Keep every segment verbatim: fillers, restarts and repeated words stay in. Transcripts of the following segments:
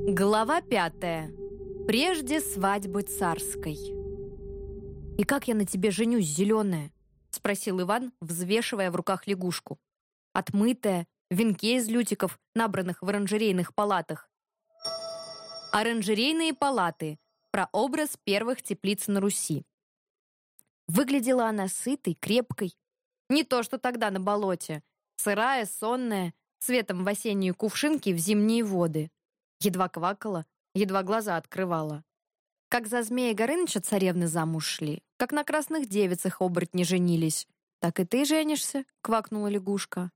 Глава пятая. Прежде свадьбы царской. «И как я на тебе женюсь, зеленая?» — спросил Иван, взвешивая в руках лягушку. Отмытая, в венке из лютиков, набранных в оранжерейных палатах. Оранжерейные палаты — прообраз первых теплиц на Руси. Выглядела она сытой, крепкой. Не то, что тогда на болоте. Сырая, сонная, цветом в осенние кувшинки в зимние воды. Едва квакала, едва глаза открывала. Как за Змея Горыныча царевны замуж шли, как на красных девицах оборотни женились, так и ты женишься, — квакнула лягушка.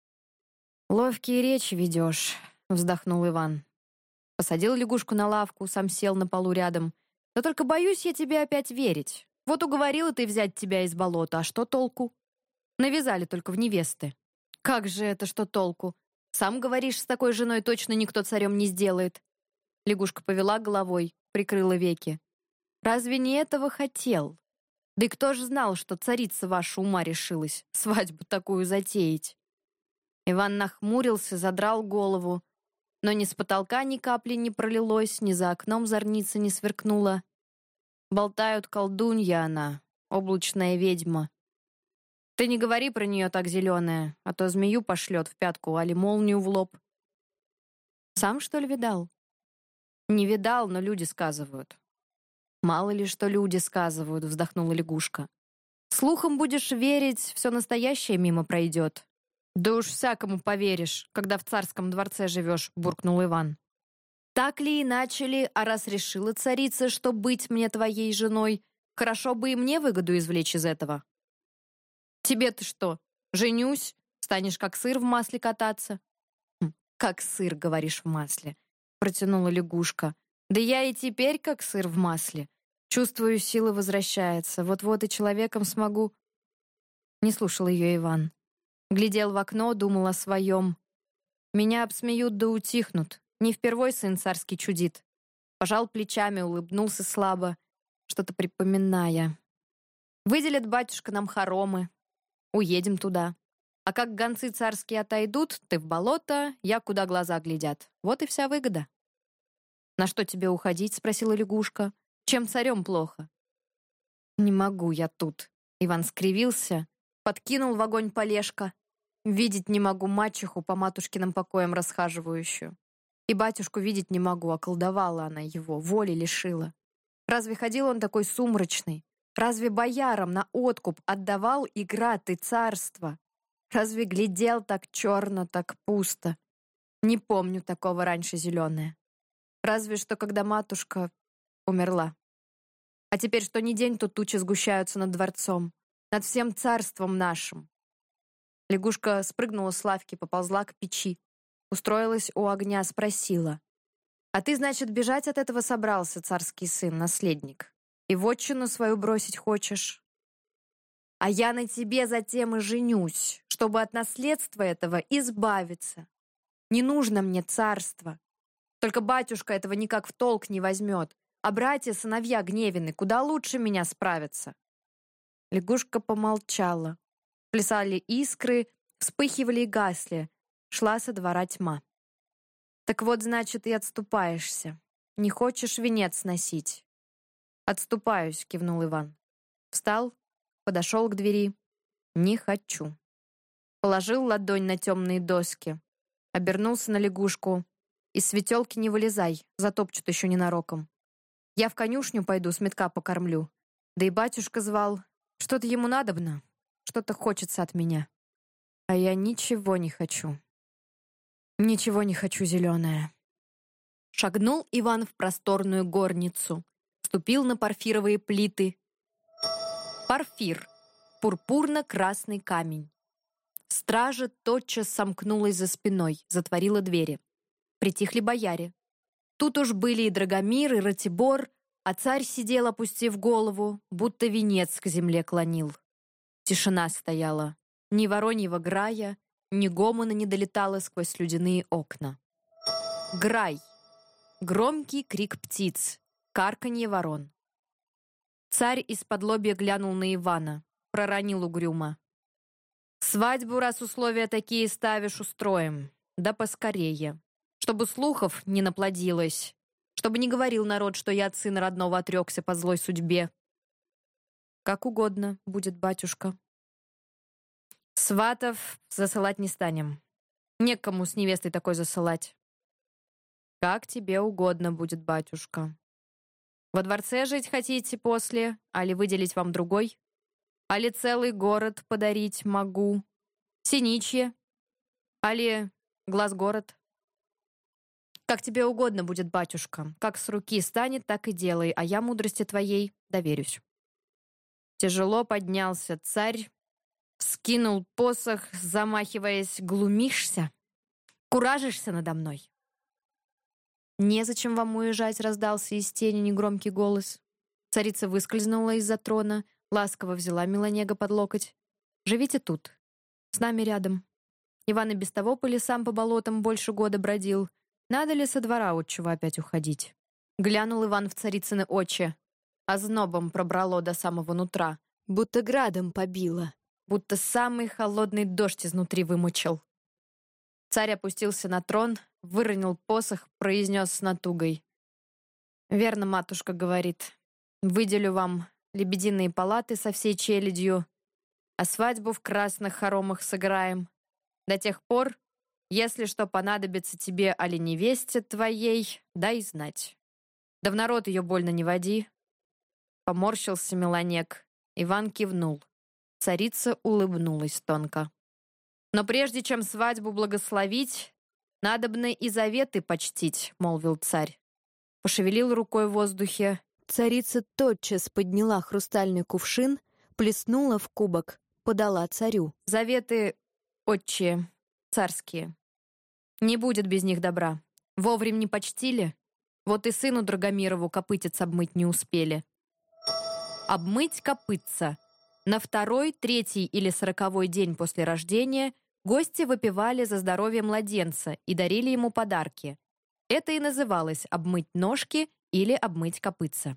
«Ловкие речи ведешь», — вздохнул Иван. Посадил лягушку на лавку, сам сел на полу рядом. «Да только боюсь я тебе опять верить. Вот уговорила ты взять тебя из болота, а что толку? Навязали только в невесты». «Как же это, что толку? Сам говоришь, с такой женой точно никто царем не сделает». Лягушка повела головой, прикрыла веки. «Разве не этого хотел? Да и кто ж знал, что царица ваша ума решилась свадьбу такую затеять?» Иван нахмурился, задрал голову, но ни с потолка ни капли не пролилось, ни за окном зорница не сверкнула. Болтают, колдунья она, облачная ведьма. Ты не говори про нее так, зеленая, а то змею пошлет в пятку, али молнию в лоб. Сам, что ли, видал? Не видал, но люди сказывают. Мало ли, что люди сказывают, вздохнула лягушка. Слухом будешь верить, все настоящее мимо пройдет. Да уж всякому поверишь, когда в царском дворце живешь, буркнул Иван. Так ли иначе ли, а раз решила царица, что быть мне твоей женой, хорошо бы и мне выгоду извлечь из этого. Тебе-то что, женюсь, станешь как сыр в масле кататься? Хм, как сыр, говоришь, в масле, протянула лягушка. Да я и теперь как сыр в масле. Чувствую, сила возвращается. Вот-вот и человеком смогу. Не слушал ее Иван. Глядел в окно, думал о своем. Меня обсмеют да утихнут. Не впервой сын царский чудит. Пожал плечами, улыбнулся слабо, что-то припоминая. Выделят, батюшка, нам хоромы. Уедем туда. А как гонцы царские отойдут, ты в болото, я куда глаза глядят. Вот и вся выгода. «На что тебе уходить?» — спросила лягушка. «Чем царем плохо?» «Не могу я тут». Иван скривился, подкинул в огонь полежка. «Видеть не могу мачеху по матушкиным покоям расхаживающую. И батюшку видеть не могу, околдовала она его, воли лишила. Разве ходил он такой сумрачный? Разве боярам на откуп отдавал и град, и царство? Разве глядел так черно, так пусто? Не помню такого раньше, зеленая. Разве что, когда матушка умерла. А теперь что ни день, то тучи сгущаются над дворцом, над всем царством нашим». Лягушка спрыгнула с лавки, поползла к печи. Устроилась у огня, спросила. «А ты, значит, бежать от этого собрался, царский сын, наследник? И вотчину свою бросить хочешь? А я на тебе затем и женюсь, чтобы от наследства этого избавиться. Не нужно мне царство. Только батюшка этого никак в толк не возьмет, а братья-сыновья гневены куда лучше меня справятся». Лягушка помолчала. Плясали искры, вспыхивали и гасли. Шла со двора тьма. «Так вот, значит, и отступаешься. Не хочешь венец носить?» «Отступаюсь», — кивнул Иван. Встал, подошел к двери. «Не хочу». Положил ладонь на темные доски. Обернулся на лягушку. «Из светелки не вылезай, затопчут еще ненароком. Я в конюшню пойду, с метка покормлю. Да и батюшка звал. Что-то ему надобно, что-то хочется от меня. А я ничего не хочу. Ничего не хочу, зеленая». Шагнул Иван в просторную горницу. Ступил на порфировые плиты. Порфир. Пурпурно-красный камень. Стража тотчас сомкнулась за спиной, затворила двери. Притихли бояре. Тут уж были и Драгомир, и Ратибор, а царь сидел, опустив голову, будто венец к земле клонил. Тишина стояла. Ни вороньего грая, ни гомона не долетало сквозь слюдяные окна. Грай. Громкий крик птиц, карканье ворон. Царь из-под лобья глянул на Ивана, проронил угрюмо. «Свадьбу, раз условия такие ставишь, устроим. Да поскорее. чтобы слухов не наплодилось, чтобы не говорил народ, что я от сына родного отрекся по злой судьбе. Как угодно будет, батюшка. Сватов засылать не станем. Некому с невестой такой засылать. Как тебе угодно будет, батюшка. Во дворце жить хотите после, али выделить вам другой? Али целый город подарить могу? Синичье? Али Глаз-город? Как тебе угодно будет, батюшка. Как с руки станет, так и делай, а я мудрости твоей доверюсь. Тяжело поднялся царь, скинул посох, замахиваясь: глумишься? Куражишься надо мной? «Незачем вам уезжать», — раздался из тени негромкий голос. Царица выскользнула из-за трона, ласково взяла Меланега под локоть. «Живите тут, с нами рядом. Иван и без того по лесам, по болотам больше года бродил. Надо ли со двора отчего опять уходить?» Глянул Иван в царицыны очи. Ознобом пробрало до самого нутра, будто градом побило, будто самый холодный дождь изнутри вымочил. Царь опустился на трон, выронил посох, произнес с натугой: «Верно, матушка говорит. Выделю вам лебединые палаты со всей челядью, а свадьбу в красных хоромах сыграем. До тех пор, если что понадобится тебе али невесте твоей, дай знать. Да в народ ее больно не води». Поморщился Меланег. Иван кивнул. Царица улыбнулась тонко. «Но прежде чем свадьбу благословить, надобно и заветы почтить», — молвил царь. Пошевелил рукой в воздухе. Царица тотчас подняла хрустальный кувшин, плеснула в кубок, подала царю. «Заветы, отче, царские. Не будет без них добра. Вовремя не почтили, вот и сыну Драгомирову копытец обмыть не успели». Обмыть копытца. На второй, третий или сороковой день после рождения гости выпивали за здоровье младенца и дарили ему подарки. Это и называлось обмыть ножки или обмыть копытца.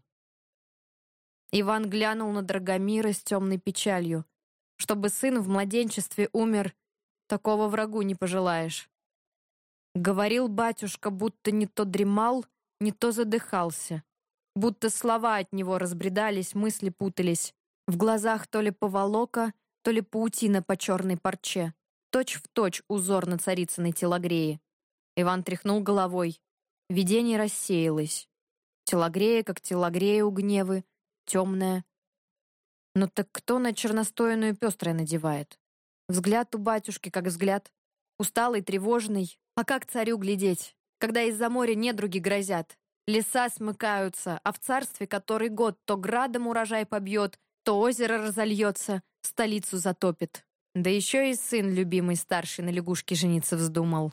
Иван глянул на Драгомира с темной печалью. Чтобы сын в младенчестве умер, такого врагу не пожелаешь. Говорил батюшка, будто не то дремал, не то задыхался. Будто слова от него разбредались, мысли путались. В глазах то ли поволока, то ли паутина по черной парче. Точь в точь узор на царицыной телогрее. Иван тряхнул головой. Видение рассеялось. Телогрея, как телогрея у Гневы, темная. Но так кто на черностояную пестрое надевает? Взгляд у батюшки, как взгляд. Усталый, тревожный. А как царю глядеть, когда из-за моря недруги грозят? Леса смыкаются, а в царстве который год то градом урожай побьет, то озеро разольется, столицу затопит. Да еще и сын любимый старший на лягушке жениться вздумал.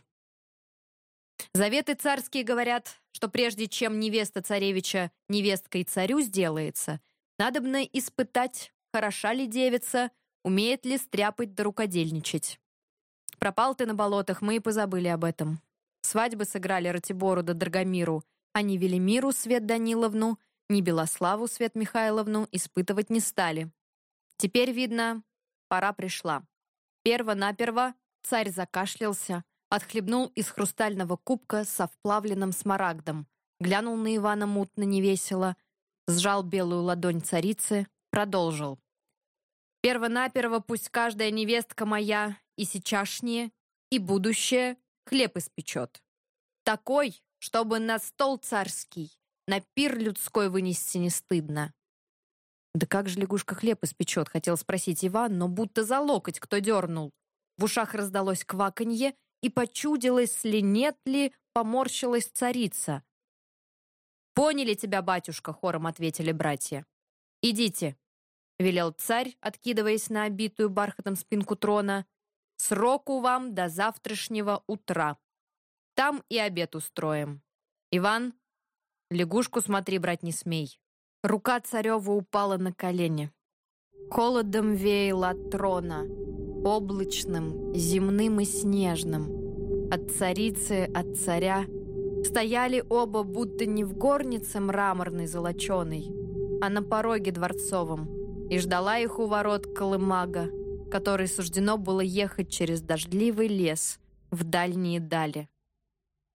Заветы царские говорят, что прежде чем невеста царевича невесткой царю сделается, надобно испытать, хороша ли девица, умеет ли стряпать да рукодельничать. Пропал ты на болотах, мы и позабыли об этом. Свадьбы сыграли Ратибору да Драгомиру, а ни Велимиру Свет Даниловну, ни Белославу Свет Михайловну испытывать не стали. Теперь, видно, пора пришла. Перво-наперво царь закашлялся, отхлебнул из хрустального кубка со вплавленным смарагдом, глянул на Ивана мутно невесело, сжал белую ладонь царицы, продолжил. «Перво-наперво пусть каждая невестка моя и сейчашнее, и будущее хлеб испечет. Такой, чтобы на стол царский, на пир людской вынести не стыдно». «Да как же лягушка хлеб испечет?» — хотел спросить Иван, но будто за локоть кто дернул. В ушах раздалось кваканье, и почудилось ли, нет ли, поморщилась царица. «Поняли тебя, батюшка», — хором ответили братья. «Идите», — велел царь, откидываясь на обитую бархатом спинку трона. «Сроку вам до завтрашнего утра. Там и обед устроим. Иван, лягушку смотри, брать не смей». Рука царева упала на колени. Холодом веяло от трона, облачным, земным и снежным. От царицы, от царя стояли оба будто не в горнице мраморной золоченой, а на пороге дворцовом, и ждала их у ворот колымага, которой суждено было ехать через дождливый лес в дальние дали. С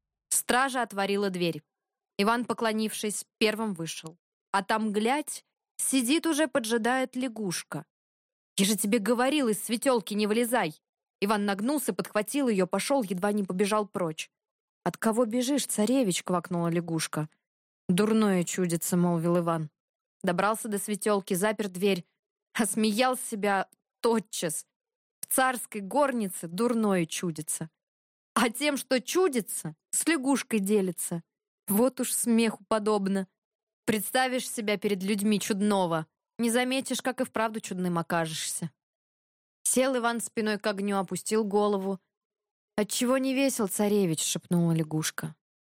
Стража отворила дверь. Иван, поклонившись, первым вышел. А там, глядь, сидит уже, поджидает лягушка. «Я же тебе говорил, из светелки не вылезай!» Иван нагнулся, подхватил ее, пошел, едва не побежал прочь. «От кого бежишь, царевич?» — квакнула лягушка. «Дурное чудится», — молвил Иван. Добрался до светелки, запер дверь, осмеял себя тотчас. В царской горнице дурное чудится. А тем, что чудится, с лягушкой делится. Вот уж смеху подобно. Представишь себя перед людьми чудного, не заметишь, как и вправду чудным окажешься. Сел Иван спиной к огню, опустил голову. «Отчего не весел, царевич?» — шепнула лягушка.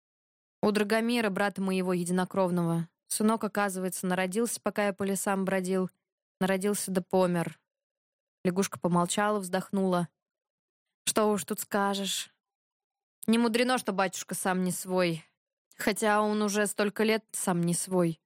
«У Драгомира, брата моего единокровного, сынок, оказывается, народился, пока я по лесам бродил. Народился да помер». Лягушка помолчала, вздохнула. «Что уж тут скажешь. Не мудрено, что батюшка сам не свой, хотя он уже столько лет сам не свой.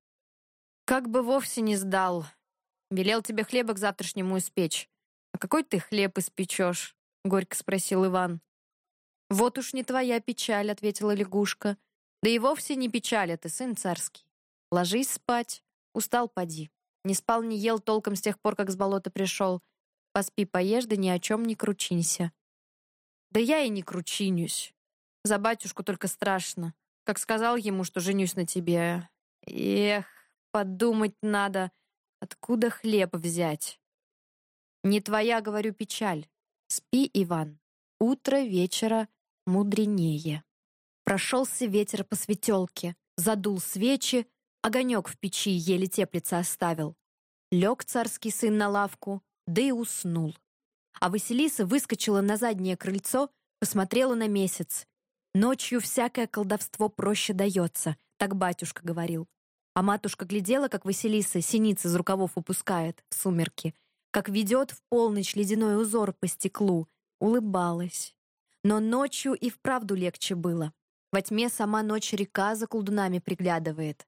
Как бы вовсе не сдал. Велел тебе хлеба к завтрашнему испечь. А какой ты хлеб испечешь?» — горько спросил Иван. «Вот уж не твоя печаль», — ответила лягушка. «Да и вовсе не печаль, ты сын царский. Ложись спать. Устал, поди. Не спал, не ел толком с тех пор, как с болота пришел. Поспи, поешь, да ни о чем не кручинься». «Да я и не кручинюсь. За батюшку только страшно. Как сказал ему, что женюсь на тебе. Эх, подумать надо, откуда хлеб взять». «Не твоя, говорю, печаль. Спи, Иван. Утро вечера мудренее». Прошелся ветер по светелке, задул свечи, огонек в печи еле теплица оставил. Лег царский сын на лавку, да и уснул. А Василиса выскочила на заднее крыльцо, посмотрела на месяц. «Ночью всякое колдовство проще дается», — так батюшка говорил. А матушка глядела, как Василиса синицы из рукавов упускает в сумерки, как ведет в полночь ледяной узор по стеклу, улыбалась. Но ночью и вправду легче было. Во тьме сама ночь-река за колдунами приглядывает.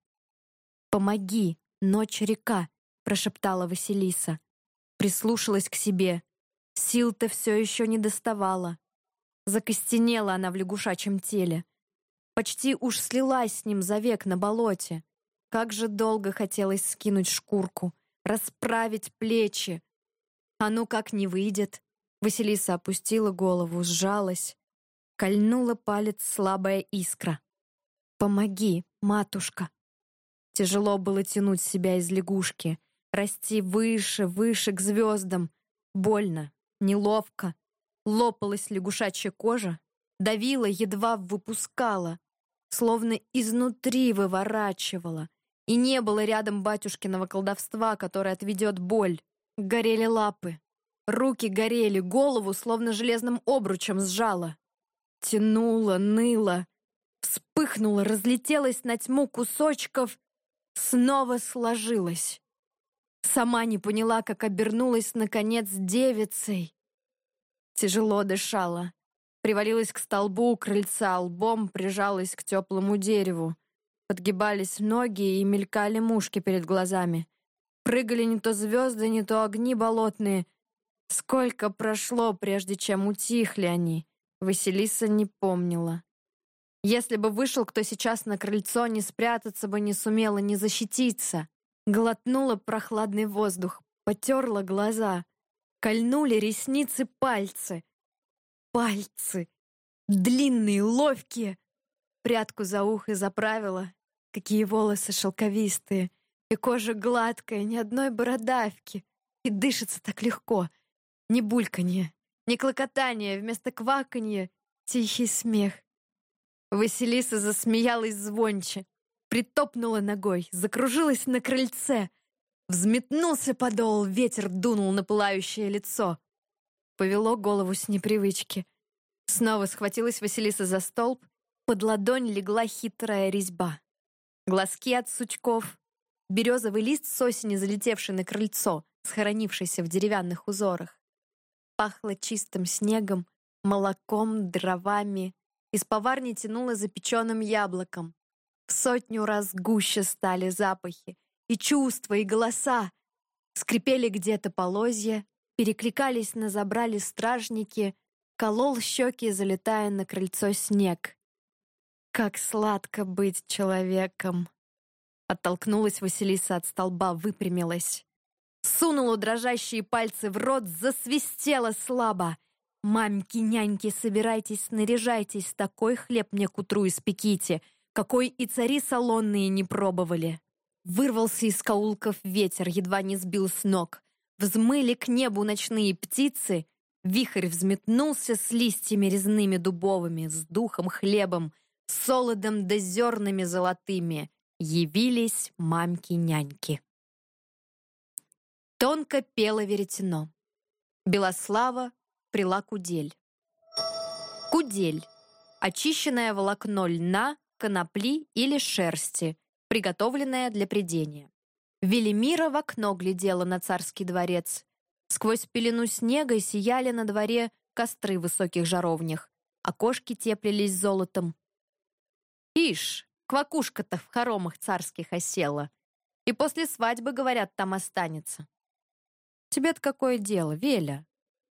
«Помоги, ночь-река», — прошептала Василиса. Прислушалась к себе. Сил-то все еще не доставала. Закостенела она в лягушачьем теле. Почти уж слилась с ним завек на болоте. Как же долго хотелось скинуть шкурку, расправить плечи. А ну как не выйдет. Василиса опустила голову, сжалась. Кольнула палец слабая искра. «Помоги, матушка». Тяжело было тянуть себя из лягушки, расти выше, выше к звездам. Больно, неловко. Лопалась лягушачья кожа, давила, едва выпускала, словно изнутри выворачивала. И не было рядом батюшкиного колдовства, которое отведет боль. Горели лапы, руки горели, голову словно железным обручем сжала. Тянула, ныла, вспыхнула, разлетелась на тьму кусочков, снова сложилась. Сама не поняла, как обернулась, наконец, девицей. Тяжело дышала. Привалилась к столбу у крыльца, лбом прижалась к теплому дереву. Подгибались ноги и мелькали мушки перед глазами. Прыгали не то звезды, не то огни болотные. Сколько прошло, прежде чем утихли они, Василиса не помнила. Если бы вышел кто сейчас на крыльцо, не спрятаться бы не сумела, не защититься. Глотнула прохладный воздух, потерла глаза. Кольнули ресницы пальцы. Пальцы! Длинные, ловкие! Прядку за ухо заправила. Какие волосы шелковистые. И кожа гладкая, ни одной бородавки. И дышится так легко. Ни бульканье, ни клокотание, вместо кваканья тихий смех. Василиса засмеялась звонче, притопнула ногой, закружилась на крыльце. Взметнулся подол, ветер дунул на пылающее лицо. Повело голову с непривычки. Снова схватилась Василиса за столб, под ладонь легла хитрая резьба. Глазки от сучков, березовый лист с осени, залетевший на крыльцо, схоронившийся в деревянных узорах. Пахло чистым снегом, молоком, дровами. Из поварни тянуло запеченным яблоком. В сотню раз гуще стали запахи, и чувства, и голоса. Скрипели где-то полозья, перекликались на забрали стражники, колол щеки, залетая на крыльцо снег. Как сладко быть человеком. Оттолкнулась Василиса от столба, выпрямилась. Сунула дрожащие пальцы в рот, засвистела слабо. «Мамки-няньки, собирайтесь, снаряжайтесь, такой хлеб мне к утру испеките, какой и цари салонные не пробовали». Вырвался из каулков ветер, едва не сбил с ног. Взмыли к небу ночные птицы, вихрь взметнулся с листьями резными дубовыми, с духом хлебом, солодом да зернами золотыми. Явились мамки-няньки. Тонко пело веретено. Белослава прила кудель. Кудель — очищенное волокно льна, конопли или шерсти, приготовленное для прядения. Велимира в окно глядела на царский дворец. Сквозь пелену снега сияли на дворе костры в высоких жаровнях. Окошки теплились золотом. Ишь, квакушка-то в хоромах царских осела. И после свадьбы, говорят, там останется. Тебе-то какое дело, Веля?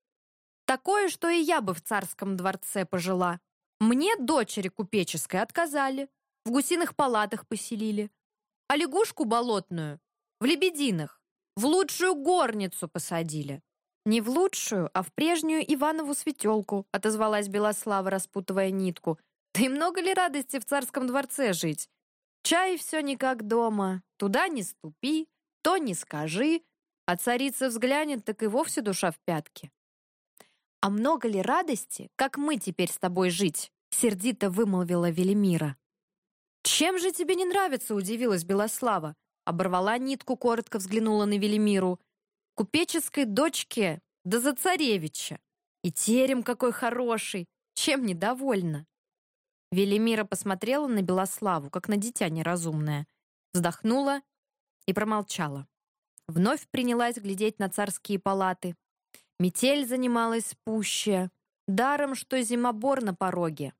Такое, что и я бы в царском дворце пожила. Мне, дочери купеческой, отказали. В гусиных палатах поселили. А лягушку болотную в лебединых, в лучшую горницу посадили. Не в лучшую, а в прежнюю Иванову светелку, отозвалась Белослава, распутывая нитку. Да и много ли радости в царском дворце жить? Чай все не как дома. Туда не ступи, то не скажи. А царица взглянет, так и вовсе душа в пятки. «А много ли радости, как мы теперь с тобой жить?» Сердито вымолвила Велимира. «Чем же тебе не нравится?» — удивилась Белослава. Оборвала нитку, коротко взглянула на Велимиру. «Купеческой дочке, да за царевича! И терем какой хороший! Чем недовольна?» Велимира посмотрела на Белославу, как на дитя неразумное, вздохнула и промолчала. Вновь принялась глядеть на царские палаты. Метель занималась пуще, даром, что зимобор на пороге.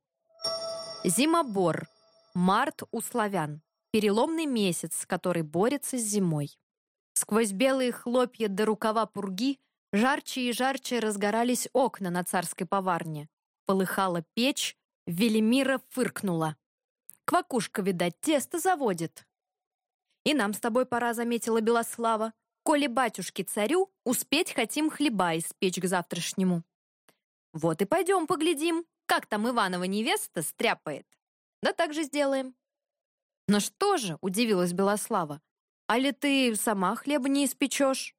Зимобор. Март у славян. Переломный месяц, который борется с зимой. Сквозь белые хлопья до рукава пурги жарче и жарче разгорались окна на царской поварне. Полыхала печь, Велимира фыркнула. «Квакушка, видать, тесто заводит». «И нам с тобой пора», — заметила Белослава. «Коли батюшке-царю, успеть хотим хлеба испечь к завтрашнему». «Вот и пойдем поглядим, как там Иванова невеста стряпает. Да так же сделаем». «Но что же?» — удивилась Белослава. «А ли ты сама хлеба не испечешь?»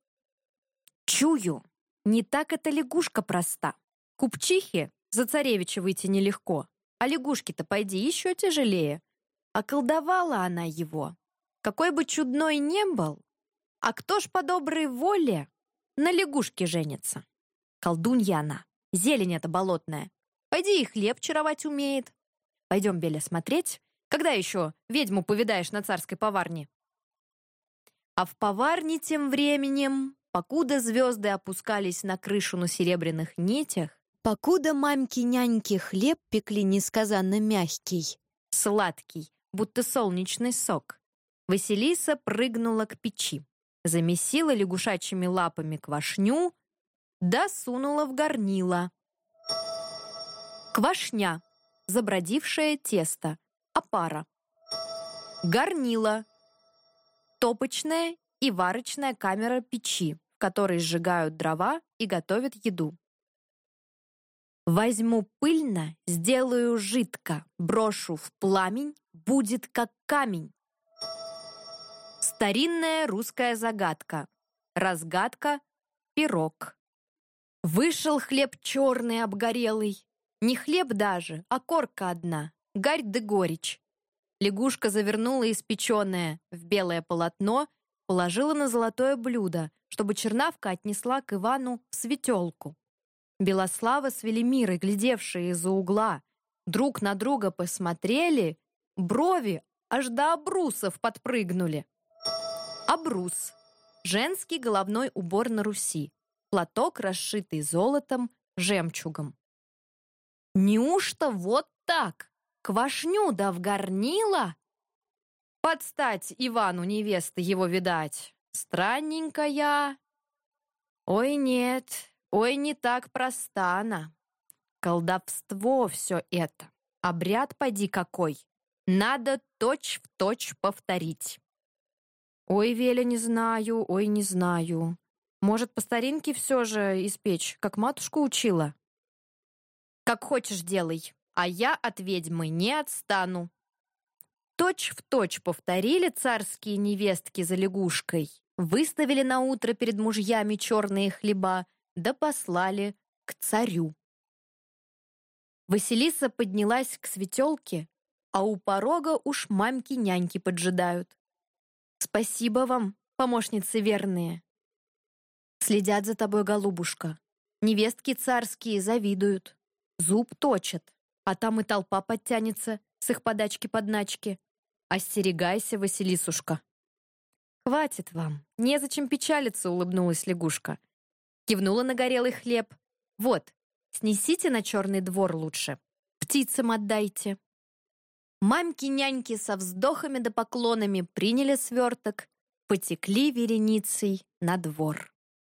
«Чую, не так эта лягушка проста. Купчихе за царевича выйти нелегко, а лягушке-то, пойди, еще тяжелее. Околдовала она его. Какой бы чудной не был, а кто ж по доброй воле на лягушке женится? Колдунья она, зелень эта болотная. Пойди и хлеб чаровать умеет. Пойдем, Беля, смотреть, когда еще ведьму повидаешь на царской поварне». А в поварне тем временем, покуда звезды опускались на крышу на серебряных нитях, покуда мамки-няньки хлеб пекли несказанно мягкий, сладкий, будто солнечный сок, Василиса прыгнула к печи, замесила лягушачьими лапами квашню, да сунула в горнило. Квашня, забродившее тесто, опара. Горнило, топочная и варочная камера печи, в которой сжигают дрова и готовят еду. Возьму пыльно, сделаю жидко, брошу в пламень, будет как камень. Старинная русская загадка. Разгадка — пирог. Вышел хлеб черный, обгорелый. Не хлеб даже, а корка одна, гарь да горечь. Лягушка завернула испеченное в белое полотно, положила на золотое блюдо, чтобы чернавка отнесла к Ивану в светелку. Белослава с Велимирой, глядевшие из-за угла, друг на друга посмотрели, брови аж до обрусов подпрыгнули. Обрус — женский головной убор на Руси, платок, расшитый золотом, жемчугом. Неужто вот так? Квашню да в горнило? Подстать Ивану невесты его видать. Странненькая. Ой, нет, ой, не так проста она. Колдовство все это. Обряд поди какой. Надо точь-в-точь повторить. Ой, Веля, не знаю, ой, не знаю. Может, по старинке все же испечь, как матушка учила? Как хочешь делай, а я от ведьмы не отстану. Точь-в-точь повторили царские невестки за лягушкой, выставили на утро перед мужьями черные хлеба, да послали к царю. Василиса поднялась к светелке, а у порога уж мамки-няньки поджидают. Спасибо вам, помощницы верные. Следят за тобой, голубушка. Невестки царские завидуют. Зуб точат, а там и толпа подтянется с их подачки-подначки. Остерегайся, Василисушка. Хватит вам, незачем печалиться, улыбнулась лягушка. Кивнула на горелый хлеб. Вот, снесите на черный двор лучше. Птицам отдайте. Мамки-няньки со вздохами да поклонами приняли сверток, потекли вереницей на двор.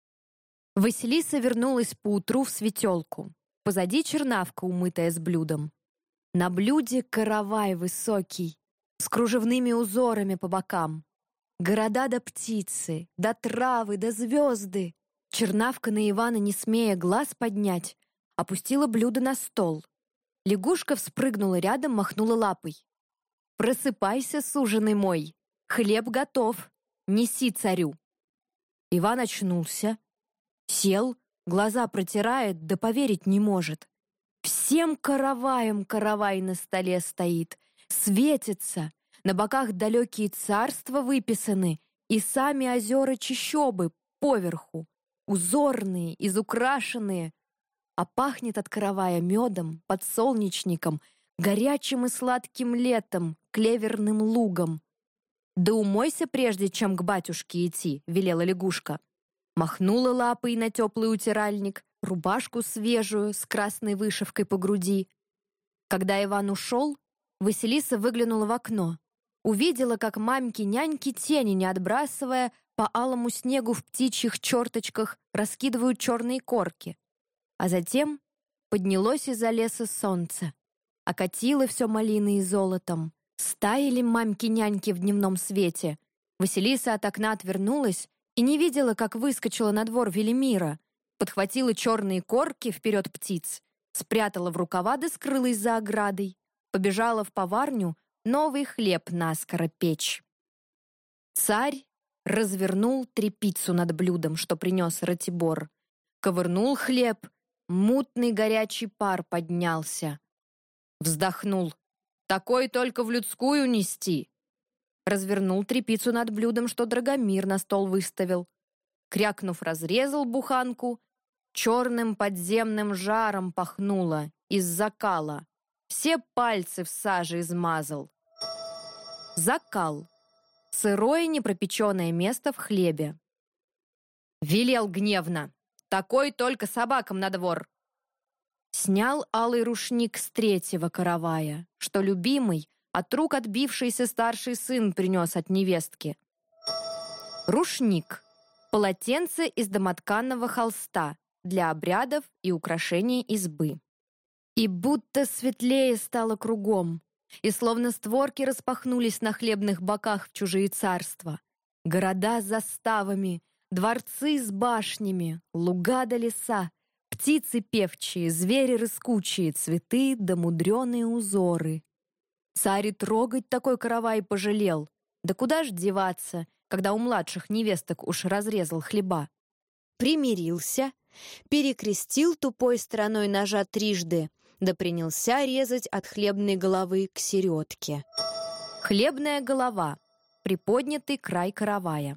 Василиса вернулась поутру в светелку. Позади чернавка, умытая с блюдом. На блюде каравай высокий, с кружевными узорами по бокам. Города да птицы, да травы, да звезды. Чернавка на Ивана, не смея глаз поднять, опустила блюдо на стол. Лягушка вспрыгнула рядом, махнула лапой. «Просыпайся, суженый мой! Хлеб готов! Неси царю!» Иван очнулся, сел, глаза протирает, да поверить не может. Всем караваем каравай на столе стоит, светится, на боках далекие царства выписаны и сами озера чащобы поверху, узорные, изукрашенные, а пахнет от каравая медом, подсолнечником, горячим и сладким летом, клеверным лугом. «Да умойся, прежде чем к батюшке идти», — велела лягушка. Махнула лапой на теплый утиральник, рубашку свежую с красной вышивкой по груди. Когда Иван ушел, Василиса выглянула в окно. Увидела, как мамки-няньки, тени не отбрасывая, по алому снегу в птичьих черточках раскидывают черные корки. А затем поднялось из-за леса солнце, окатило все малиной и золотом. Стаяли мамки-няньки в дневном свете. Василиса от окна отвернулась и не видела, как выскочила на двор Велимира, подхватила черные корки вперед птиц, спрятала в рукава да скрылась за оградой, побежала в поварню новый хлеб наскоро печь. Царь развернул тряпицу над блюдом, что принес Ратибор, ковырнул хлеб, мутный горячий пар поднялся. Вздохнул. «Такой только в людскую нести!» Развернул тряпицу над блюдом, что Драгомир на стол выставил. Крякнув, разрезал буханку. Черным подземным жаром пахнуло из закала. Все пальцы в саже измазал. Закал. Сырое непропеченное место в хлебе. Велел гневно. «Такой только собакам на двор!» Снял алый рушник с третьего каравая, что любимый, от рук отбившийся старший сын принес от невестки. Рушник — полотенце из домотканного холста для обрядов и украшения избы. И будто светлее стало кругом, и словно створки распахнулись на хлебных боках в чужие царства. Города с заставами, дворцы с башнями, луга да леса, птицы певчие, звери рыскучие, цветы да мудреные узоры. Царь и трогать такой каравай пожалел. Да куда ж деваться, когда у младших невесток уж разрезал хлеба? Примирился, перекрестил тупой стороной ножа трижды, да принялся резать от хлебной головы к середке. Хлебная голова, приподнятый край каравая.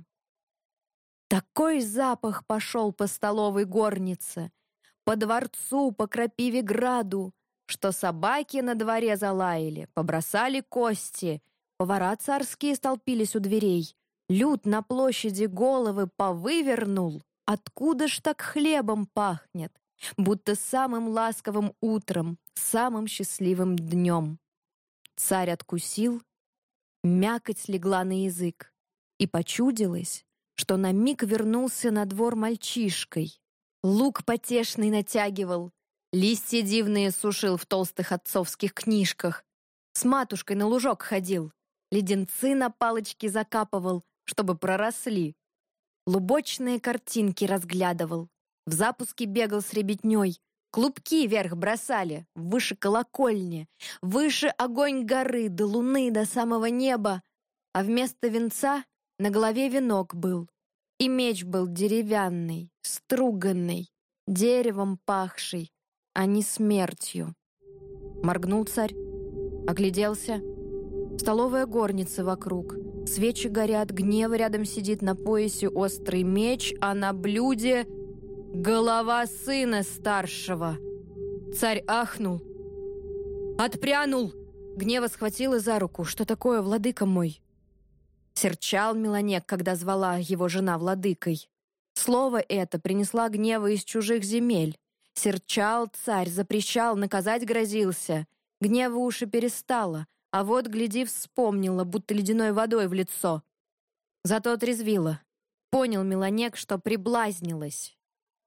Такой запах пошел по столовой горнице, по дворцу, по Крапиве-граду, что собаки на дворе залаяли, побросали кости, повара царские столпились у дверей, люд на площади головы повывернул. Откуда ж так хлебом пахнет? Будто самым ласковым утром, самым счастливым днем. Царь откусил, мякоть легла на язык, и почудилось, что на миг вернулся на двор мальчишкой. Лук потешный натягивал, листья дивные сушил в толстых отцовских книжках. С матушкой на лужок ходил, леденцы на палочки закапывал, чтобы проросли. Лубочные картинки разглядывал, в запуске бегал с ребятней, клубки вверх бросали, выше колокольни, выше огонь горы, до луны, до самого неба, а вместо венца на голове венок был, и меч был деревянный, струганный, деревом пахший, а не смертью. Моргнул царь, огляделся. Столовая горница вокруг, свечи горят, гнев рядом сидит, на поясе острый меч, а на блюде голова сына старшего. Царь ахнул, отпрянул, гнева схватила за руку. Что такое, владыка мой? Серчал Меланек, когда звала его жена владыкой. Слово это принесла гнева из чужих земель. Серчал царь, запрещал, наказать грозился. Гнева уж и перестала, а вот, гляди, вспомнила, будто ледяной водой в лицо. Зато отрезвила. Понял Меланек, что приблазнилась.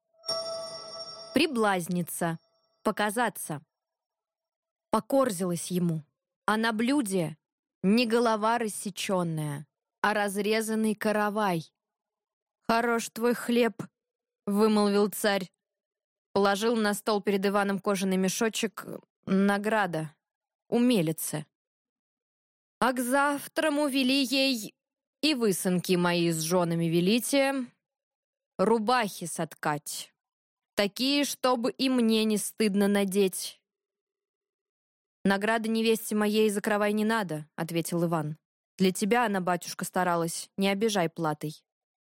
Приблазниться. Показаться. Покорзилась ему. А на блюде не голова рассеченная, а разрезанный каравай. «Хорош твой хлеб», — вымолвил царь. Положил на стол перед Иваном кожаный мешочек. Награда. Умелице. А к завтраму вели ей, и вы, сынки мои, с женами велите, рубахи соткать. Такие, чтобы и мне не стыдно надеть. «Награды невесте моей за каравай не надо», — ответил Иван. «Для тебя она, батюшка, старалась, не обижай платой».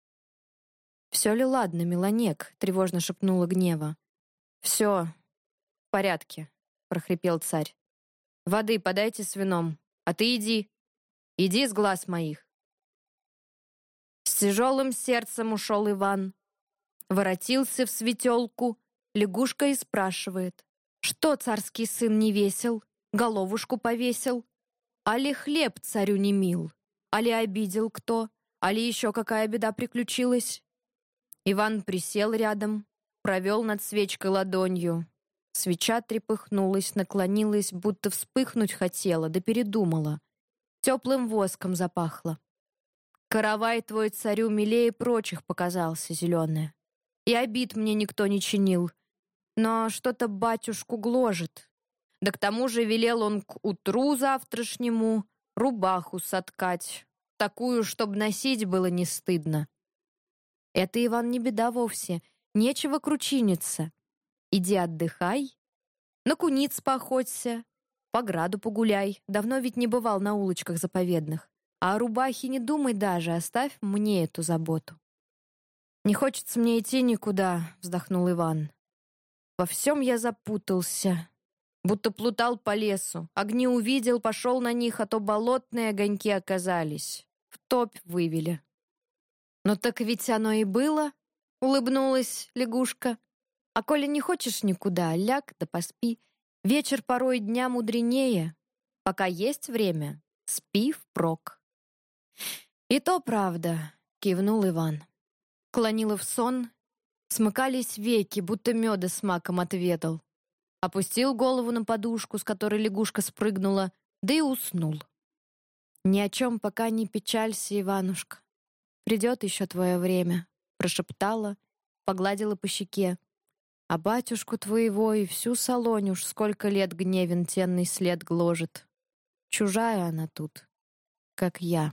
«Все ли ладно, Меланек?» — тревожно шепнула гнева. «Все в порядке», — прохрипел царь. «Воды подайте с вином, а ты иди, иди с глаз моих». С тяжелым сердцем ушел Иван. Воротился в светелку, лягушка и спрашивает: «Что царский сын не весел, головушку повесил? Али хлеб царю не мил? Али обидел кто? Али еще какая беда приключилась?» Иван присел рядом, провел над свечкой ладонью. Свеча трепыхнулась, наклонилась, будто вспыхнуть хотела, да передумала. Теплым воском запахло. «Каравай твой царю милее прочих показался, зеленая. И обид мне никто не чинил. Но что-то батюшку гложет. Да к тому же велел он к утру завтрашнему рубаху соткать, такую, чтоб носить было не стыдно». «Это, Иван, не беда вовсе, нечего кручиниться. Иди отдыхай, на куниц поохоться, по граду погуляй, давно ведь не бывал на улочках заповедных. А о рубахе не думай даже, оставь мне эту заботу». «Не хочется мне идти никуда», — вздохнул Иван. «Во всем я запутался, будто плутал по лесу. Огни увидел, пошел на них, а то болотные огоньки оказались. В топь вывели». «Ну так ведь оно и было», — улыбнулась лягушка. «А коли не хочешь никуда, ляг да поспи. Вечер порой дня мудренее. Пока есть время, спи впрок». «И то правда», — кивнул Иван. Клонила в сон, смыкались веки, будто меда с маком отведал. Опустил голову на подушку, с которой лягушка спрыгнула, да и уснул. «Ни о чем пока не печалься, Иванушка. Придет еще твое время», — прошептала, погладила по щеке. «А батюшку твоего и всю Солонь уж сколько лет гневен тенный след гложет. Чужая она тут, как я».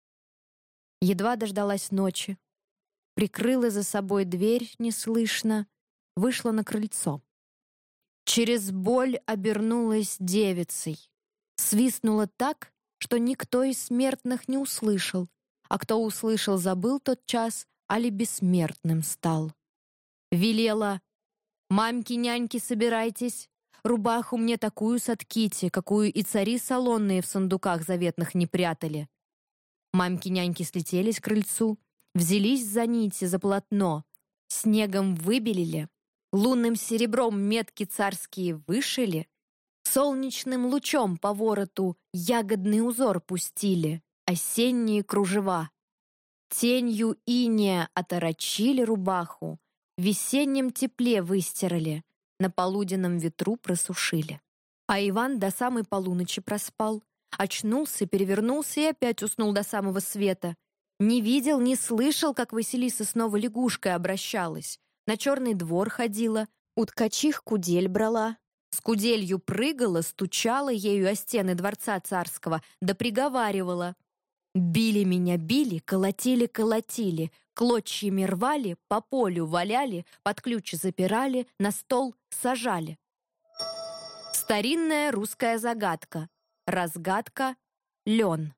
Едва дождалась ночи, прикрыла за собой дверь неслышно, вышла на крыльцо. Через боль обернулась девицей, свистнула так, что никто из смертных не услышал, а кто услышал, забыл тот час, али бессмертным стал. Велела: «Мамки-няньки, собирайтесь, рубаху мне такую сотките, какую и цари салонные в сундуках заветных не прятали». Мамки-няньки слетелись к крыльцу, взялись за нити, за полотно, снегом выбелили, лунным серебром метки царские вышили, солнечным лучом по вороту ягодный узор пустили, осенние кружева. Тенью инея оторочили рубаху, в весеннем тепле выстирали, на полуденном ветру просушили. А Иван до самой полуночи проспал. Очнулся, перевернулся и опять уснул до самого света. Не видел, не слышал, как Василиса снова лягушкой обращалась. На черный двор ходила, у ткачих кудель брала. С куделью прыгала, стучала ею о стены дворца царского, да приговаривала: «Били меня, били, колотили, колотили, клочьями рвали, по полю валяли, под ключ запирали, на стол сажали». Старинная русская загадка. Разгадка — лен.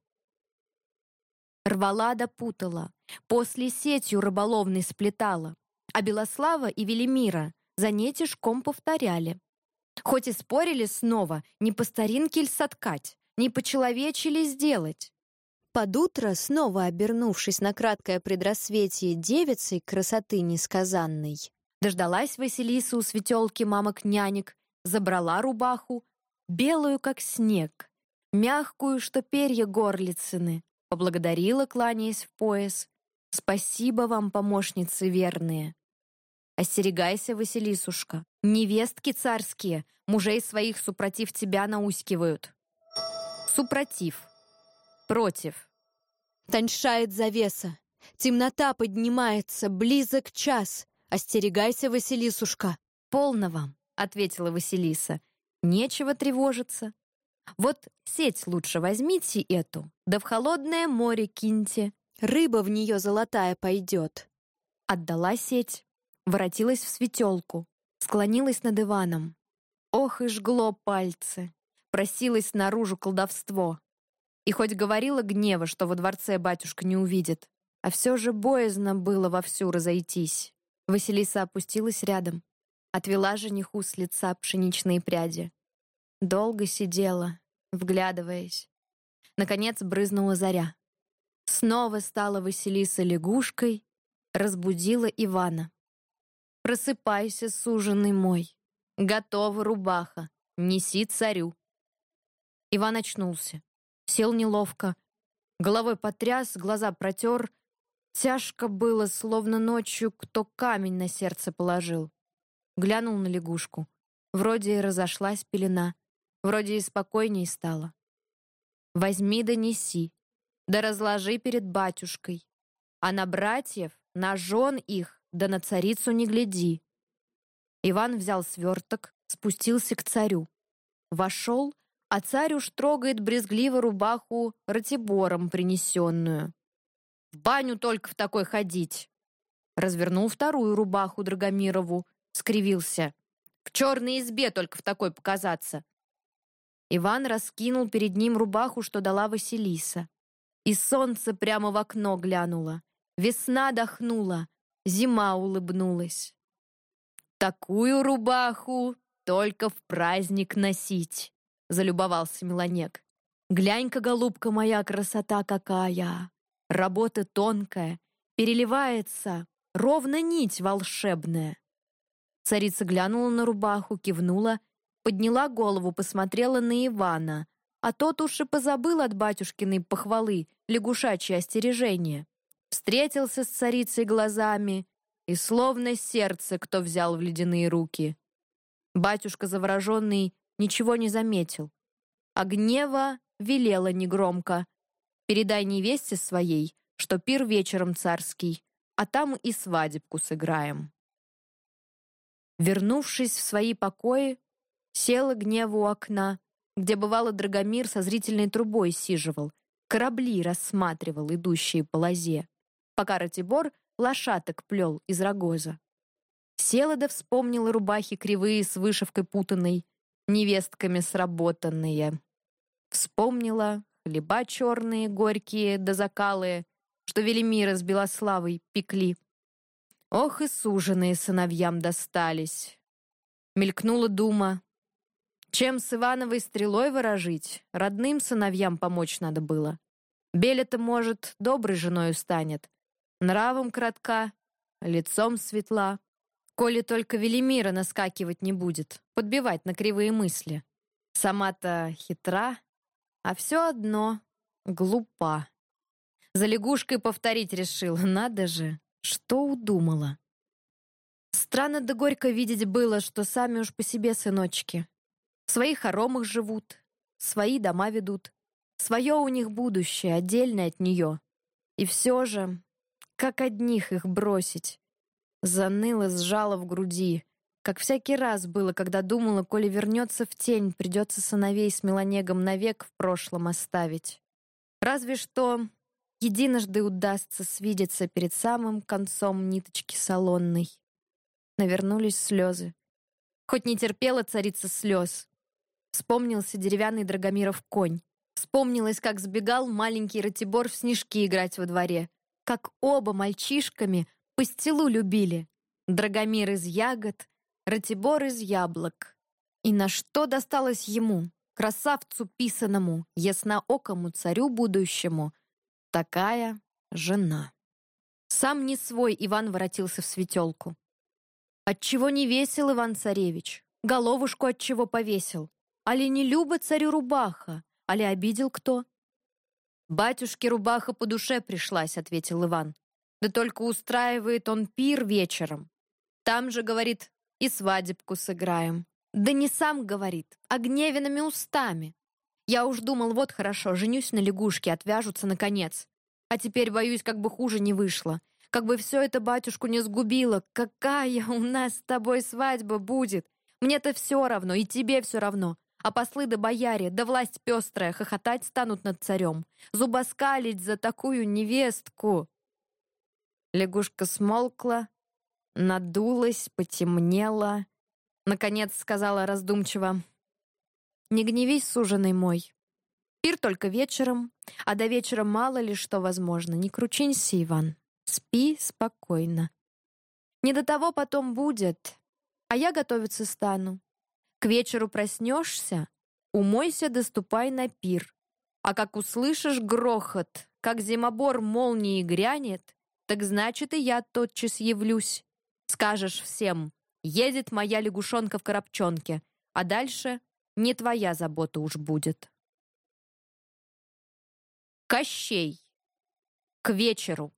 Рвала да путала, после сетью рыболовной сплетала, а Белослава и Велимира за ней тишком повторяли. Хоть и спорили снова, не по старинке ль соткать, не по-человечьи ли сделать. Под утро, снова обернувшись на краткое предрассветие девицей красоты несказанной, дождалась Василиса у светелки мамок-нянек, забрала рубаху, белую, как снег, мягкую, что перья горлицыны, поблагодарила, кланяясь в пояс. «Спасибо вам, помощницы верные». «Остерегайся, Василисушка, невестки царские мужей своих супротив тебя наускивают». Супротив. Против. Тоньшает завеса, темнота поднимается, близок час. Остерегайся, Василисушка. «Полно вам», — ответила Василиса. «Нечего тревожиться. Вот сеть лучше возьмите эту, да в холодное море киньте. Рыба в нее золотая пойдет». Отдала сеть, воротилась в светелку, склонилась над Иваном. Ох и жгло пальцы. Просилось наружу колдовство. И хоть говорила гнева, что во дворце батюшка не увидит, а все же боязно было вовсю разойтись. Василиса опустилась рядом, отвела жениху с лица пшеничные пряди. Долго сидела, вглядываясь. Наконец брызнула заря. Снова стала Василиса лягушкой, разбудила Ивана. «Просыпайся, суженый мой. Готова рубаха. Неси царю». Иван очнулся. Сел неловко. Головой потряс, глаза протер. Тяжко было, словно ночью кто камень на сердце положил. Глянул на лягушку. Вроде и разошлась пелена. Вроде и спокойней стало. «Возьми да неси, да разложи перед батюшкой. А на братьев, на жен их, да на царицу не гляди». Иван взял сверток, спустился к царю. Вошел, а царь уж трогает брезгливо рубаху ратибором принесенную. «В баню только в такой ходить!» Развернул вторую рубаху Драгомирову, скривился. «В черной избе только в такой показаться!» Иван раскинул перед ним рубаху, что дала Василиса. И солнце прямо в окно глянуло. Весна дохнула, зима улыбнулась. «Такую рубаху только в праздник носить!» — залюбовался Меланек. «Глянь-ка, голубка моя, красота какая! Работа тонкая, переливается, ровно нить волшебная». Царица глянула на рубаху, кивнула, подняла голову, посмотрела на Ивана, а тот уж и позабыл от батюшкиной похвалы лягушачье остережение. Встретился с царицей глазами, и словно сердце кто взял в ледяные руки. Батюшка, завороженный, ничего не заметил. А гнева велела негромко: «Передай невесте своей, что пир вечером царский, а там и свадебку сыграем». Вернувшись в свои покои, села гневу у окна, где бывало Драгомир со зрительной трубой сиживал, корабли рассматривал, идущие по лозе, пока Ратибор лошадок плел из рогоза. Села да вспомнила рубахи кривые с вышивкой путанной, невестками сработанные. Вспомнила хлеба черные, горькие да закалые, что Велимира с Белославой пекли. Ох и суженые сыновьям достались. Мелькнула дума. Чем с Ивановой стрелой ворожить, родным сыновьям помочь надо было. Беля-то, может, доброй женою станет. Нравом кратка, лицом светла. Коли только Велимира наскакивать не будет, подбивать на кривые мысли. Сама-то хитра, а все одно глупа. За лягушкой повторить решила, надо же, что удумала. Странно да горько видеть было, что сами уж по себе сыночки. В своих хоромах живут, свои дома ведут. Свое у них будущее, отдельное от нее. И все же, как одних их бросить? Заныло, сжало в груди. Как всякий раз было, когда думала, коли вернется в тень, придется сыновей с Меланегом навек в прошлом оставить. Разве что единожды удастся свидеться перед самым концом ниточки салонной. Навернулись слезы. Хоть не терпела царица слез. Вспомнился деревянный Драгомиров конь. Вспомнилось, как сбегал маленький Ратибор в снежки играть во дворе. Как оба мальчишками пастилу любили. Драгомир из ягод, Ратибор из яблок. И на что досталось ему, красавцу писаному, ясноокому царю будущему, такая жена? Сам не свой Иван воротился в светелку. Отчего не весел Иван-царевич? Головушку отчего повесил? Али не люба царю рубаха? Али обидел кто? «Батюшке рубаха по душе пришлась», — ответил Иван. «Да только устраивает он пир вечером. Там же, говорит, и свадебку сыграем». Да не сам говорит, а гневенными устами. Я уж думал, вот хорошо, женюсь на лягушке, отвяжутся наконец. А теперь боюсь, как бы хуже не вышло. Как бы все это батюшку не сгубило. Какая у нас с тобой свадьба будет? Мне-то все равно, и тебе все равно. А послы да бояре, да власть пестрая, хохотать станут над царем. Зубоскалить за такую невестку. Лягушка смолкла, надулась, потемнела. Наконец сказала раздумчиво: «Не гневись, суженый мой. Пир только вечером, а до вечера мало ли что возможно. Не кручинься, Иван. Спи спокойно. Не до того потом будет, а я готовиться стану. К вечеру проснешься, умойся, доступай на пир. А как услышишь грохот, как зимобор молнией грянет, так значит и я тотчас явлюсь. Скажешь всем: едет моя лягушонка в коробчонке, а дальше не твоя забота уж будет». Кощей. К вечеру.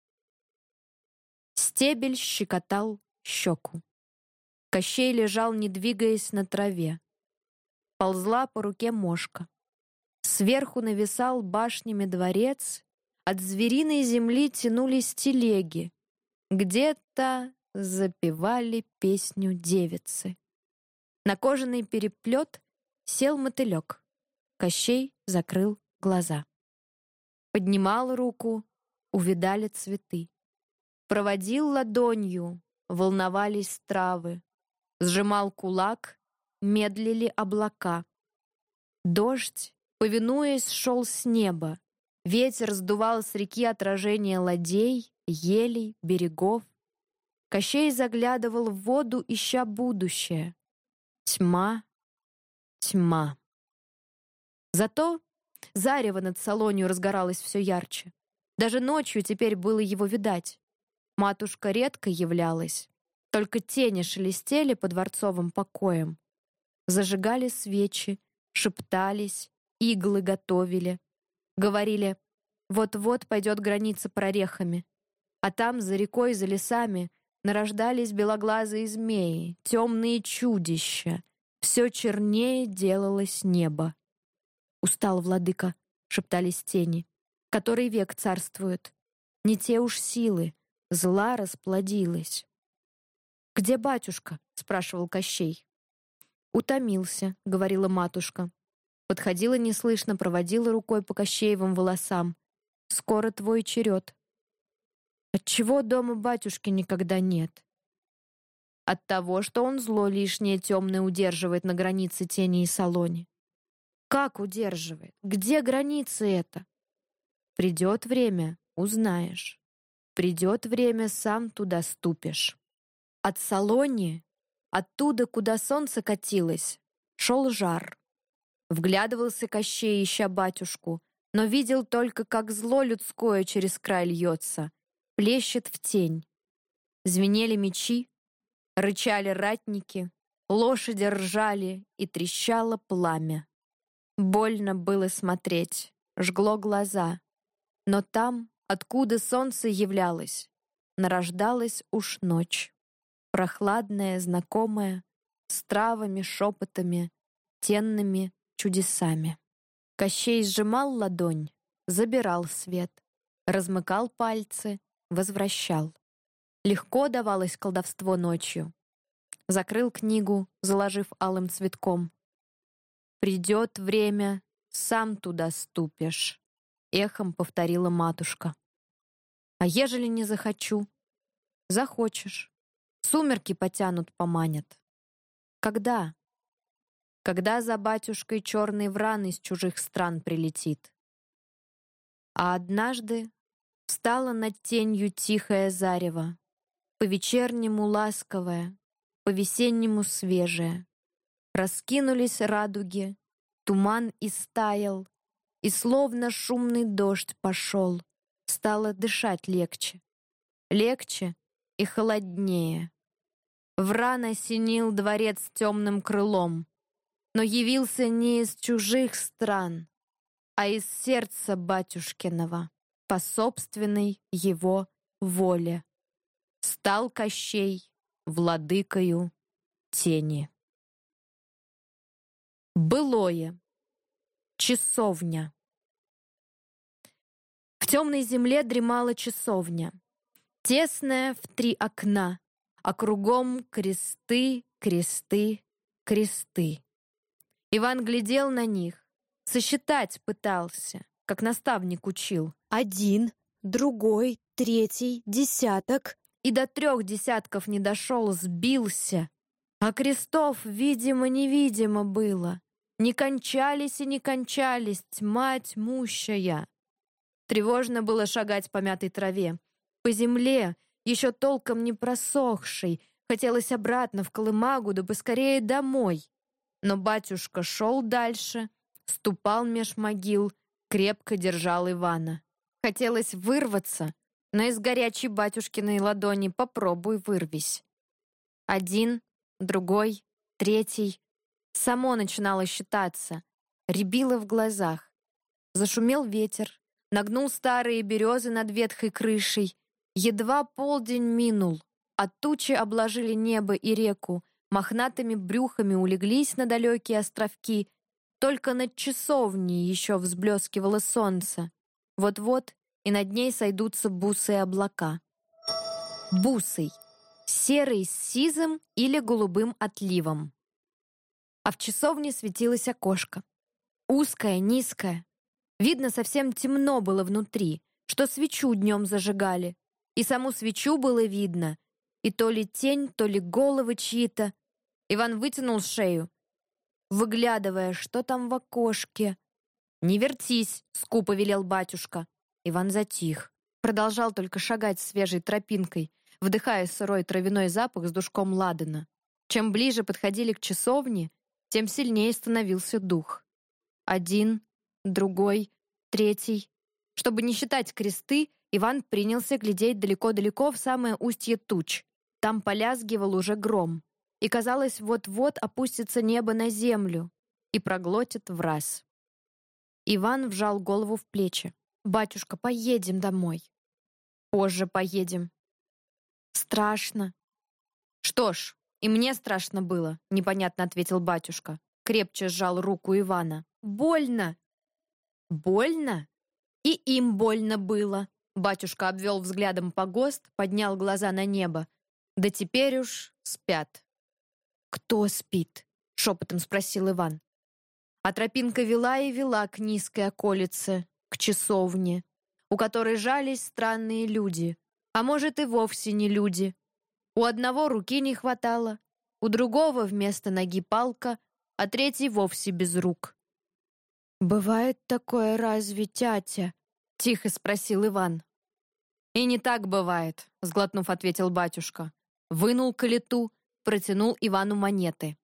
Стебель щекотал щеку. Кощей лежал, не двигаясь, на траве. Ползла по руке мошка. Сверху нависал башнями дворец, от звериной земли тянулись телеги. Где-то запевали песню девицы. На кожаный переплет сел мотылек. Кощей закрыл глаза. Поднимал руку, увидали цветы. Проводил ладонью, волновались травы. Сжимал кулак, медлили облака. Дождь, повинуясь, шел с неба. Ветер сдувал с реки отражение ладей, елей, берегов. Кощей заглядывал в воду, ища будущее. Тьма, тьма. Зато зарево над Салонью разгоралось все ярче. Даже ночью теперь было его видать. Матушка редко являлась. Только тени шелестели по дворцовым покоям. Зажигали свечи, шептались, иглы готовили. Говорили: вот-вот пойдет граница прорехами. А там, за рекой, за лесами, нарождались белоглазые змеи, темные чудища. Все чернее делалось небо. «Устал, владыка», — шептались тени. «Который век царствует? Не те уж силы, зла расплодилась». «Где батюшка?» — спрашивал Кощей. «Утомился», — говорила матушка. Подходила неслышно, проводила рукой по Кощеевым волосам. «Скоро твой черед». «Отчего дома батюшки никогда нет?» «От того, что он зло лишнее темное удерживает на границе тени и Салони». «Как удерживает? Где границы это?» «Придет время, узнаешь. Придет время, сам туда ступишь». От Салони, оттуда, куда солнце катилось, шел жар. Вглядывался Кощей, ища батюшку, но видел только, как зло людское через край льется, плещет в тень. Звенели мечи, рычали ратники, лошади ржали, и трещало пламя. Больно было смотреть, жгло глаза. Но там, откуда солнце являлось, нарождалась уж ночь. Прохладная, знакомая, с травами, шепотами, почтенными чудесами. Кощей сжимал ладонь, забирал свет, размыкал пальцы, возвращал. Легко давалось колдовство ночью. Закрыл книгу, заложив алым цветком. «Придет время, сам туда ступишь», — эхом повторила матушка. «А ежели не захочу?» «Захочешь. Сумерки потянут, поманят». «Когда?» «Когда за батюшкой черный вран из чужих стран прилетит». А однажды встала над тенью тихое зарево, по-вечернему ласковое, по-весеннему свежее. Раскинулись радуги, туман истаял, и словно шумный дождь пошел, стало дышать легче. Легче и холоднее. Вран осенил дворец темным крылом, но явился не из чужих стран, а из сердца батюшкиного, по собственной его воле. Стал Кощей владыкою тени. Былое. Часовня. В темной земле дремала часовня, тесная в три окна, а кругом кресты, кресты, кресты. Иван глядел на них, сосчитать пытался, как наставник учил. Один, другой, третий, десяток. И до трех десятков не дошел, сбился. А крестов, видимо-невидимо было. Не кончались и не кончались, тьма тьмущая. Тревожно было шагать по мятой траве. По земле, еще толком не просохшей, хотелось обратно в Колымагу, да поскорее домой. Но батюшка шел дальше, ступал меж могил, крепко держал Ивана. Хотелось вырваться, но из горячей батюшкиной ладони попробуй вырвись. Один, другой, третий. Само начинало считаться, рябило в глазах. Зашумел ветер, нагнул старые березы над ветхой крышей. Едва полдень минул, а тучи обложили небо и реку, мохнатыми брюхами улеглись на далекие островки. Только над часовней еще взблескивало солнце. Вот-вот и над ней сойдутся бусые облака. Бусый, серый с сизым или голубым отливом. А в часовне светилось окошко. Узкое, низкое. Видно, совсем темно было внутри, что свечу днем зажигали. И саму свечу было видно. И то ли тень, то ли головы чьи-то. Иван вытянул шею, выглядывая, что там в окошке. «Не вертись!» — скупо велел батюшка. Иван затих. Продолжал только шагать свежей тропинкой, вдыхая сырой травяной запах с душком ладана. Чем ближе подходили к часовне, тем сильнее становился дух. Один, другой, третий. Чтобы не считать кресты, Иван принялся глядеть далеко-далеко в самое устье туч. Там полязгивал уже гром. И казалось, вот-вот опустится небо на землю и проглотит враз. Иван вжал голову в плечи. «Батюшка, поедем домой». «Позже поедем». «Страшно». «Что ж, и мне страшно было», — непонятно ответил батюшка. Крепче сжал руку Ивана. «Больно». «Больно?» И им больно было. Батюшка обвел взглядом погост, поднял глаза на небо. Да теперь уж спят. «Кто спит?» — шепотом спросил Иван. А тропинка вела и вела к низкой околице, к часовне, у которой жались странные люди, а может и вовсе не люди. У одного руки не хватало, у другого вместо ноги палка, а третий вовсе без рук. «Бывает такое разве, тятя?» — тихо спросил Иван. «И не так бывает», — сглотнув, ответил батюшка. Вынул калиту, протянул Ивану монеты.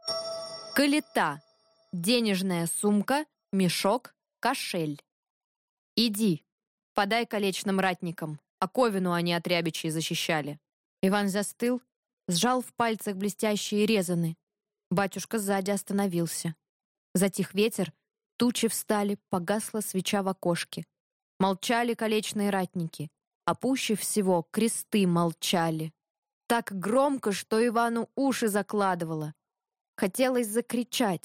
Калита. Денежная сумка, мешок, кошель. «Иди, подай колечным ратникам, оковину они от рябичей защищали». Иван застыл, сжал в пальцах блестящие резаны. Батюшка сзади остановился. Затих ветер, тучи встали, погасла свеча в окошке. Молчали колечные ратники, а пуще всего кресты молчали. Так громко, что Ивану уши закладывало. Хотелось закричать.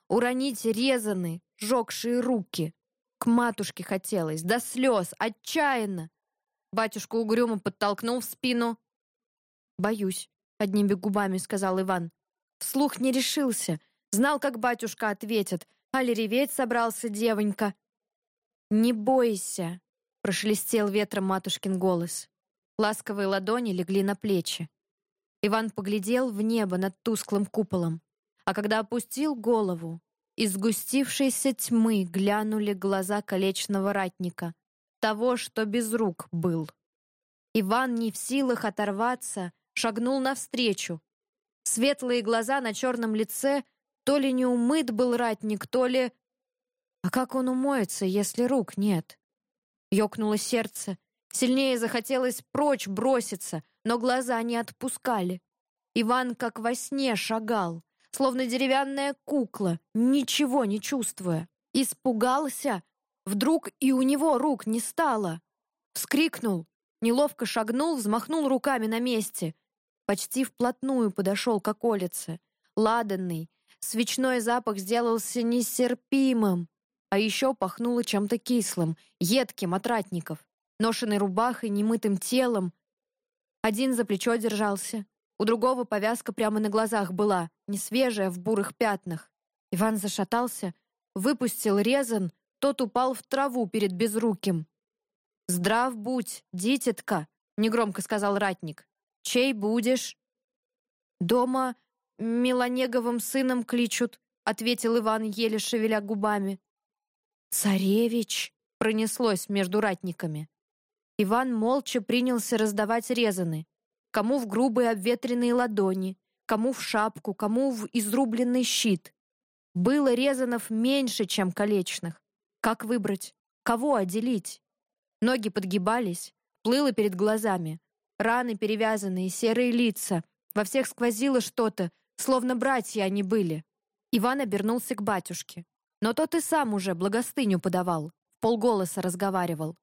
уронить резаны, жёгшие руки. К матушке хотелось, до слез, отчаянно. Батюшка угрюмо подтолкнул в спину. «Боюсь», — одними губами сказал Иван. Вслух не решился, знал, как батюшка ответит, али реветь собрался девонька. «Не бойся», — прошелестел ветром матушкин голос. Ласковые ладони легли на плечи. Иван поглядел в небо над тусклым куполом, а когда опустил голову, из сгустившейся тьмы глянули глаза колечного ратника, того, что без рук был. Иван, не в силах оторваться, шагнул навстречу. Светлые глаза на черном лице, то ли не умыт был ратник, то ли... А как он умоется, если рук нет? Ёкнуло сердце. Сильнее захотелось прочь броситься, но глаза не отпускали. Иван как во сне шагал, словно деревянная кукла, ничего не чувствуя. Испугался. Вдруг и у него рук не стало. Вскрикнул, неловко шагнул, взмахнул руками на месте. Почти вплотную подошел к околице. Ладанный, свечной запах сделался нестерпимым. А еще пахнуло чем-то кислым, едким от ратников. Ношеной рубахой, немытым телом. Один за плечо держался, у другого повязка прямо на глазах была, не свежая, в бурых пятнах. Иван зашатался, выпустил резан, тот упал в траву перед безруким. «Здрав будь, дитятка», — негромко сказал ратник. «Чей будешь?» «Дома Меланеговым сыном кличут», — ответил Иван, еле шевеля губами. «Царевич!» — пронеслось между ратниками. Иван молча принялся раздавать резаны. Кому в грубые обветренные ладони, кому в шапку, кому в изрубленный щит. Было резанов меньше, чем колечных. Как выбрать? Кого отделить? Ноги подгибались, плыло перед глазами. Раны перевязанные, серые лица. Во всех сквозило что-то, словно братья они были. Иван обернулся к батюшке. Но тот и сам уже благостыню подавал, вполголоса разговаривал.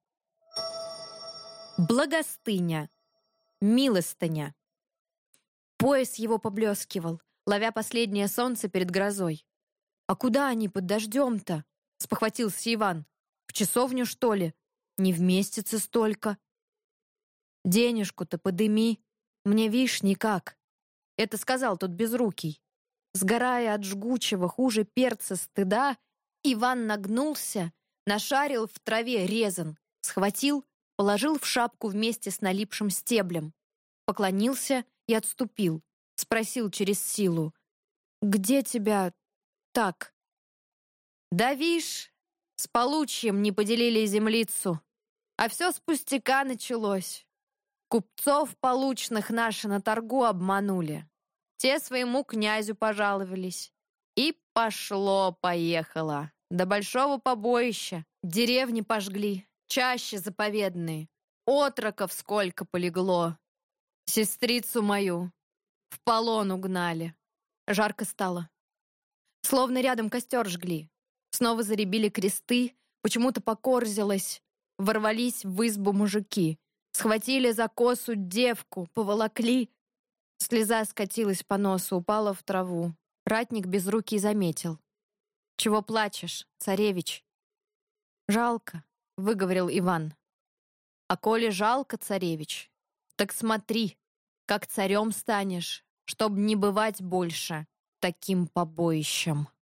Благостыня. Милостыня. Пояс его поблескивал, ловя последнее солнце перед грозой. «А куда они под дождем-то?» — спохватился Иван. «В часовню, что ли? Не вместится столько». «Денежку-то подыми, мне вишь никак», — это сказал тот безрукий. Сгорая от жгучего, хуже перца стыда, Иван нагнулся, нашарил в траве резан, схватил, положил в шапку вместе с налипшим стеблем, поклонился и отступил, спросил через силу: «Где тебя так?» «Да вишь, с получьем не поделили землицу, а все с пустяка началось. Купцов получных наши на торгу обманули. Те своему князю пожаловались. И пошло-поехало. До большого побоища. Деревни пожгли, чаще заповедные. Отроков сколько полегло. Сестрицу мою в полон угнали». Жарко стало. Словно рядом костер жгли. Снова заребили кресты, почему-то покорзилось. Ворвались в избу мужики. Схватили за косу девку, поволокли. Слеза скатилась по носу, упала в траву. Ратник безрукий заметил. «Чего плачешь, царевич?» «Жалко», — выговорил Иван. «А коли жалко, царевич, так смотри, как царем станешь, чтоб не бывать больше таким побоищем».